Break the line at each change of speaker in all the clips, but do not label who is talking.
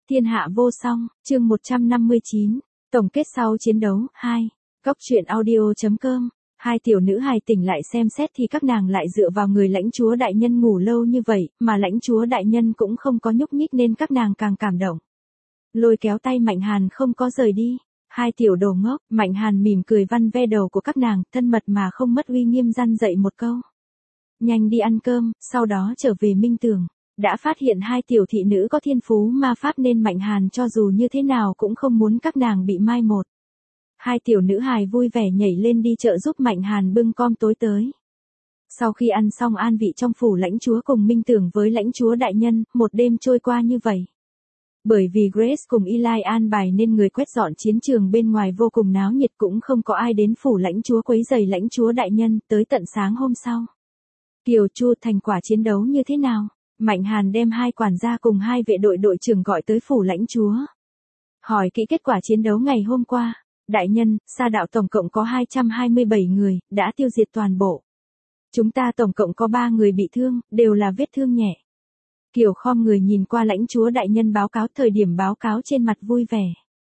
Thiên hạ vô song, chương 159, tổng kết sau chiến đấu, 2. Góc truyện audio.com. Hai tiểu nữ hài tỉnh lại xem xét thì các nàng lại dựa vào người lãnh chúa đại nhân ngủ lâu như vậy, mà lãnh chúa đại nhân cũng không có nhúc nhích nên các nàng càng cảm động. Lôi kéo tay Mạnh Hàn không có rời đi. Hai tiểu đồ ngốc, Mạnh Hàn mỉm cười văn ve đầu của các nàng, thân mật mà không mất uy nghiêm răn dạy một câu. Nhanh đi ăn cơm, sau đó trở về Minh Tường. Đã phát hiện hai tiểu thị nữ có thiên phú ma pháp nên Mạnh Hàn cho dù như thế nào cũng không muốn các nàng bị mai một. Hai tiểu nữ hài vui vẻ nhảy lên đi chợ giúp Mạnh Hàn bưng cơm tối tới. Sau khi ăn xong an vị trong phủ lãnh chúa cùng Minh Tưởng với lãnh chúa đại nhân, một đêm trôi qua như vậy. Bởi vì Grace cùng Eli an bài nên người quét dọn chiến trường bên ngoài vô cùng náo nhiệt, cũng không có ai đến phủ lãnh chúa quấy rầy lãnh chúa đại nhân tới tận sáng hôm sau. Kiều Chu, thành quả chiến đấu như thế nào? Mạnh Hàn đem hai quản gia cùng hai vệ đội đội trưởng gọi tới phủ lãnh chúa. Hỏi kỹ kết quả chiến đấu ngày hôm qua. Đại nhân, Sa đạo tổng cộng có 227 người, đã tiêu diệt toàn bộ. Chúng ta tổng cộng có 3 người bị thương, đều là vết thương nhẹ. Kiều khom người nhìn qua lãnh chúa đại nhân báo cáo, thời điểm báo cáo trên mặt vui vẻ.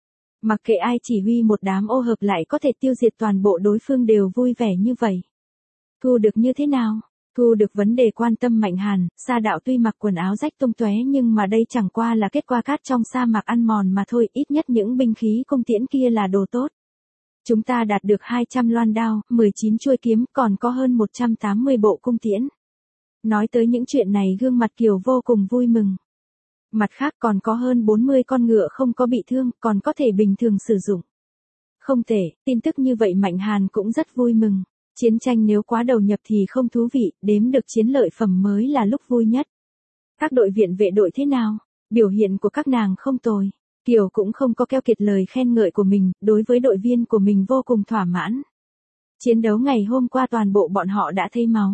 Mặc kệ ai chỉ huy một đám ô hợp lại có thể tiêu diệt toàn bộ đối phương đều vui vẻ như vậy. Thu được như thế nào? Thu được vấn đề quan tâm Mạnh Hàn, Sa đạo tuy mặc quần áo rách tung tóe nhưng mà đây chẳng qua là kết quả cát trong sa mạc ăn mòn mà thôi, ít nhất những binh khí cung tiễn kia là đồ tốt. Chúng ta đạt được 200 loan đao, 19 chuôi kiếm, còn có hơn 180 bộ cung tiễn. Nói tới những chuyện này gương mặt Kiều vô cùng vui mừng. Mặt khác còn có hơn 40 con ngựa không có bị thương, còn có thể bình thường sử dụng. Không thể, tin tức như vậy Mạnh Hàn cũng rất vui mừng. Chiến tranh nếu quá đầu nhập thì không thú vị, đếm được chiến lợi phẩm mới là lúc vui nhất. Các đội viện vệ đội thế nào? Biểu hiện của các nàng không tồi. Kiều cũng không có keo kiệt lời khen ngợi của mình, đối với đội viên của mình vô cùng thỏa mãn. Chiến đấu ngày hôm qua toàn bộ bọn họ đã thấy máu.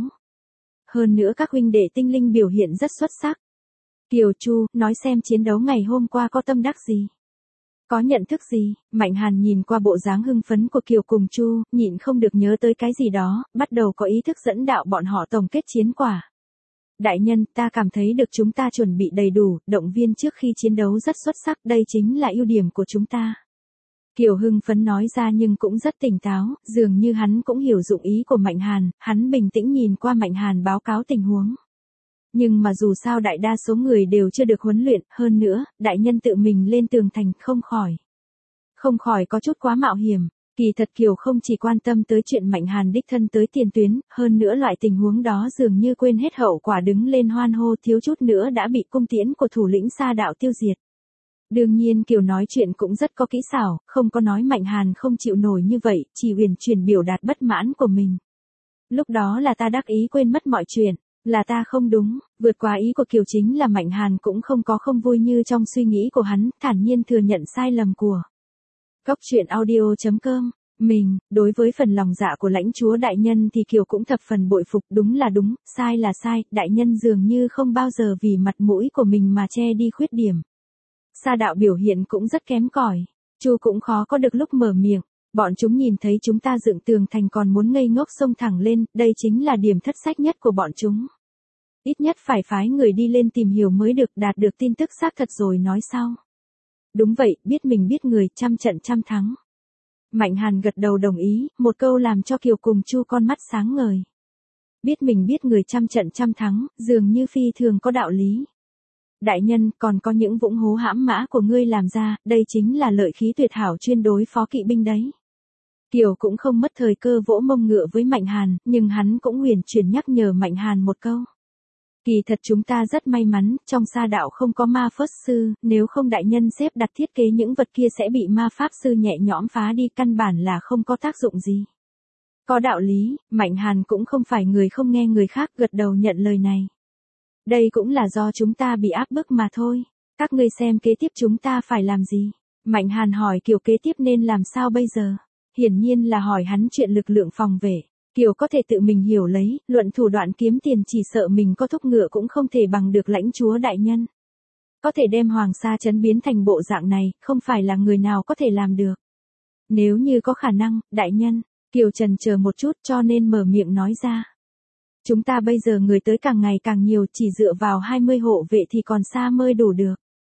Hơn nữa các huynh đệ tinh linh biểu hiện rất xuất sắc. Kiều Chu, nói xem chiến đấu ngày hôm qua có tâm đắc gì? Có nhận thức gì? Mạnh Hàn nhìn qua bộ dáng hưng phấn của Kiều cùng Chu, nhịn không được nhớ tới cái gì đó, bắt đầu có ý thức dẫn đạo bọn họ tổng kết chiến quả. Đại nhân, ta cảm thấy được chúng ta chuẩn bị đầy đủ, động viên trước khi chiến đấu rất xuất sắc, đây chính là ưu điểm của chúng ta. Kiều hưng phấn nói ra nhưng cũng rất tỉnh táo, dường như hắn cũng hiểu dụng ý của Mạnh Hàn, hắn bình tĩnh nhìn qua Mạnh Hàn báo cáo tình huống. Nhưng mà dù sao đại đa số người đều chưa được huấn luyện, hơn nữa, đại nhân tự mình lên tường thành không khỏi có chút quá mạo hiểm. Kỳ thật Kiều không chỉ quan tâm tới chuyện Mạnh Hàn đích thân tới tiền tuyến, hơn nữa loại tình huống đó dường như quên hết hậu quả, đứng lên hoan hô thiếu chút nữa đã bị cung tiễn của thủ lĩnh Sa đạo tiêu diệt. Đương nhiên Kiều nói chuyện cũng rất có kỹ xảo, không có nói Mạnh Hàn không chịu nổi như vậy, chỉ uyển chuyển biểu đạt bất mãn của mình. Lúc đó là ta đắc ý quên mất mọi chuyện. Là ta không đúng, vượt quá ý của Kiều chính là Mạnh Hàn cũng không có không vui như trong suy nghĩ của hắn, thản nhiên thừa nhận sai lầm của. Góc truyện audio.com. Mình, đối với phần lòng dạ của lãnh chúa đại nhân thì Kiều cũng thập phần bội phục, đúng là đúng, sai là sai, đại nhân dường như không bao giờ vì mặt mũi của mình mà che đi khuyết điểm. Sa đạo biểu hiện cũng rất kém cỏi, Chu cũng khó có được lúc mở miệng. Bọn chúng nhìn thấy chúng ta dựng tường thành còn muốn ngây ngốc xông thẳng lên, đây chính là điểm thất sách nhất của bọn chúng. Ít nhất phải phái người đi lên tìm hiểu mới được, đạt được tin tức xác thật rồi nói sau. Đúng vậy, biết mình biết người, trăm trận trăm thắng. Mạnh Hàn gật đầu đồng ý, một câu làm cho Kiều cùng Chu con mắt sáng ngời. Biết mình biết người, trăm trận trăm thắng, dường như phi thường có đạo lý. Đại nhân, còn có những vũng hố hãm mã của ngươi làm ra, đây chính là lợi khí tuyệt hảo chuyên đối phó kỵ binh đấy. Kiều cũng không mất thời cơ vỗ mông ngựa với Mạnh Hàn, nhưng hắn cũng huyền chuyển nhắc nhở Mạnh Hàn một câu. Kỳ thật chúng ta rất may mắn, trong Sa đạo không có ma pháp sư, nếu không đại nhân xếp đặt thiết kế những vật kia sẽ bị ma pháp sư nhẹ nhõm phá đi, căn bản là không có tác dụng gì. Có đạo lý, Mạnh Hàn cũng không phải người không nghe người khác, gật đầu nhận lời này. Đây cũng là do chúng ta bị áp bức mà thôi. Các ngươi xem kế tiếp chúng ta phải làm gì? Mạnh Hàn hỏi Kiều kế tiếp nên làm sao bây giờ? Hiển nhiên là hỏi hắn chuyện lực lượng phòng vệ. Kiều có thể tự mình hiểu lấy, luận thủ đoạn kiếm tiền chỉ sợ mình có thúc ngựa cũng không thể bằng được lãnh chúa đại nhân. Có thể đem Hoàng Sa trấn biến thành bộ dạng này, không phải là người nào có thể làm được. Nếu như có khả năng, đại nhân, Kiều chần chờ một chút cho nên mở miệng nói ra. Chúng ta bây giờ người tới càng ngày càng nhiều, chỉ dựa vào 20 hộ vệ thì còn xa mới đủ được.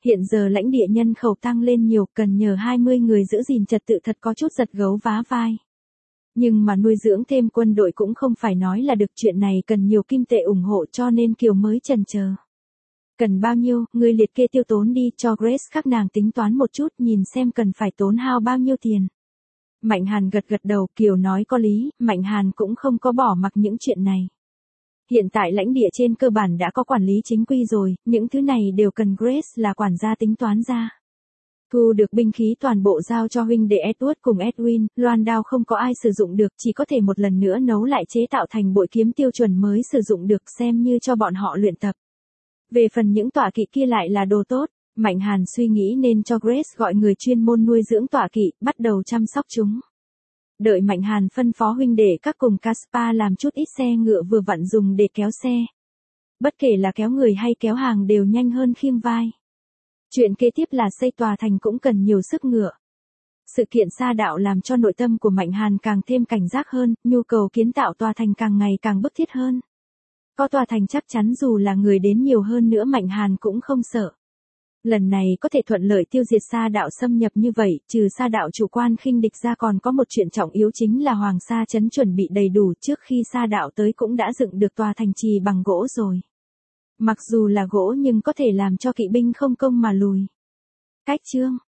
Hiện giờ lãnh địa nhân khẩu tăng lên nhiều, cần nhờ 20 người giữ gìn trật tự thật có chút giật gấu vá vai. Nhưng mà nuôi dưỡng thêm quân đội cũng không phải nói là được, chuyện này cần nhiều kim tệ ủng hộ cho nên Kiều mới chần chờ. Cần bao nhiêu, ngươi liệt kê tiêu tốn đi, cho Grace các nàng tính toán một chút, nhìn xem cần phải tốn hao bao nhiêu tiền. Mạnh Hàn gật gật đầu, Kiều nói có lý, Mạnh Hàn cũng không có bỏ mặc những chuyện này. Hiện tại lãnh địa trên cơ bản đã có quản lý chính quy rồi, những thứ này đều cần Grace là quản gia tính toán ra. Thu được binh khí toàn bộ giao cho huynh đệ Edward cùng Edwin, loan đao không có ai sử dụng được, chỉ có thể một lần nữa nấu lại chế tạo thành bội kiếm tiêu chuẩn mới sử dụng được, xem như cho bọn họ luyện tập. Về phần những tọa kỵ kia lại là đồ tốt, Mạnh Hàn suy nghĩ nên cho Grace gọi người chuyên môn nuôi dưỡng tọa kỵ, bắt đầu chăm sóc chúng. Đợi Mạnh Hàn phân phó huynh đệ các cùng Caspar làm chút ít xe ngựa vừa vặn dùng để kéo xe. Bất kể là kéo người hay kéo hàng đều nhanh hơn khiêng vai. Chuyện kế tiếp là xây tòa thành cũng cần nhiều sức ngựa. Sự kiện Sa Đạo làm cho nội tâm của Mạnh Hàn càng thêm cảnh giác hơn, nhu cầu kiến tạo tòa thành càng ngày càng bức thiết hơn. Có tòa thành chắc chắn dù là người đến nhiều hơn nữa Mạnh Hàn cũng không sợ. Lần này có thể thuận lợi tiêu diệt Sa Đạo xâm nhập như vậy, trừ Sa Đạo chủ quan khinh địch ra còn có một chuyện trọng yếu chính là Hoàng Sa trấn chuẩn bị đầy đủ, trước khi Sa Đạo tới cũng đã dựng được tòa thành trì bằng gỗ rồi. Mặc dù là gỗ nhưng có thể làm cho kỵ binh không công mà lùi. Cách chương